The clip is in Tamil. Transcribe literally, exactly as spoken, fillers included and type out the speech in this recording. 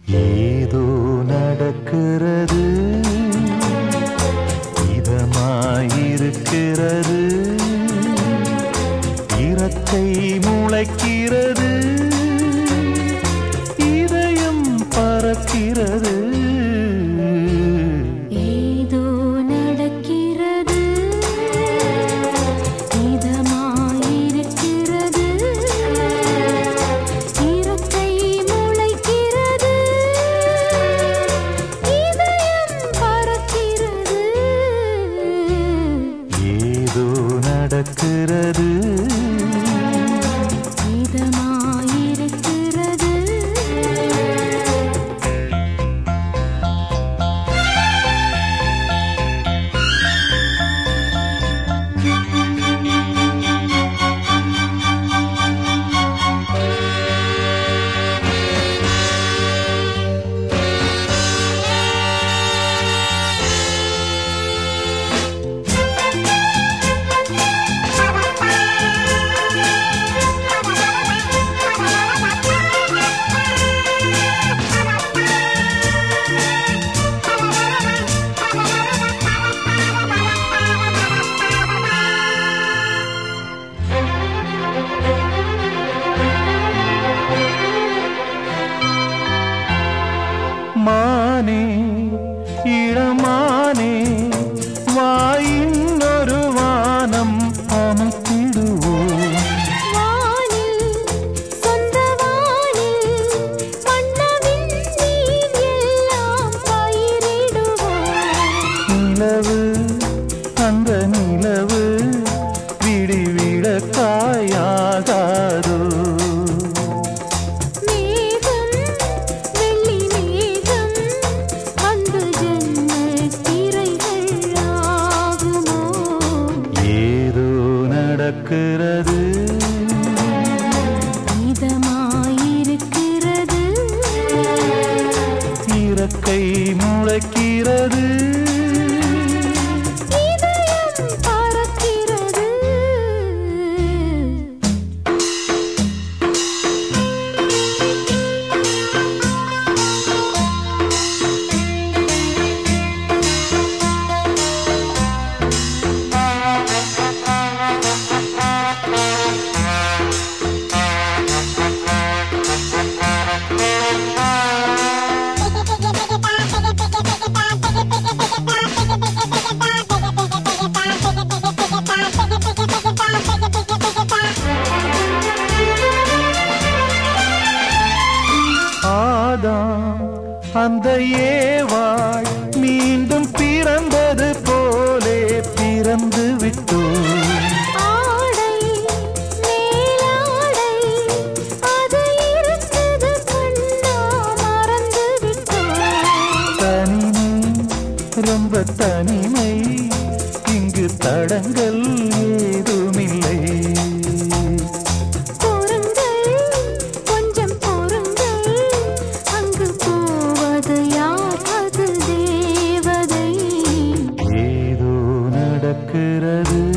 ஏதோ நடக்கிறது, இதமாயிருக்கிறது, இறக்கை முளைக்கிறது, இதயம் பறக்கிறது. ஏதோ நடக்கிறது, இதமாயிருக்கிறது, இறக்கை முளைக்கிறது, இதயம் பறக்கிறது. ஏதோ நடக்கிறது, இதமாயிருக்கிறது. மானே இளமானே வாயின் ஒரு வானம் அமைத்திடுவோம். வானில் சொந்த வானில் மன்னவின் நீர் எல்லாம் பயிரிடுவோம். நிலவு அந்த நிலவு விடிவிட காயாகாதோ. மேகம் வெள்ளி மேகம் அன்பு ஜன்னல் திரைகள் ஆகுமோ. ஏதோ நடக்கிறது, இதமாயிருக்கிறது, இறக்கை முளைக்கிறது, இதயம் பறக்கிறது. ஆதாம் அந்த ஏவாள் மீண்டும் பிறந்தது போலே பிறந்து விட்டோம். ஆடை மேலாடை அது இருந்தது கண்ணா மறந்து விட்டோம். தனிமை ரொம்ப தனிமை, இங்கு தடங்கள் ஏதுமில்லை. பொறுங்கள் கொஞ்சம் பொறுங்கள், அங்கு போவது யார் அது தேவதை. ஏதோ நடக்கிறது,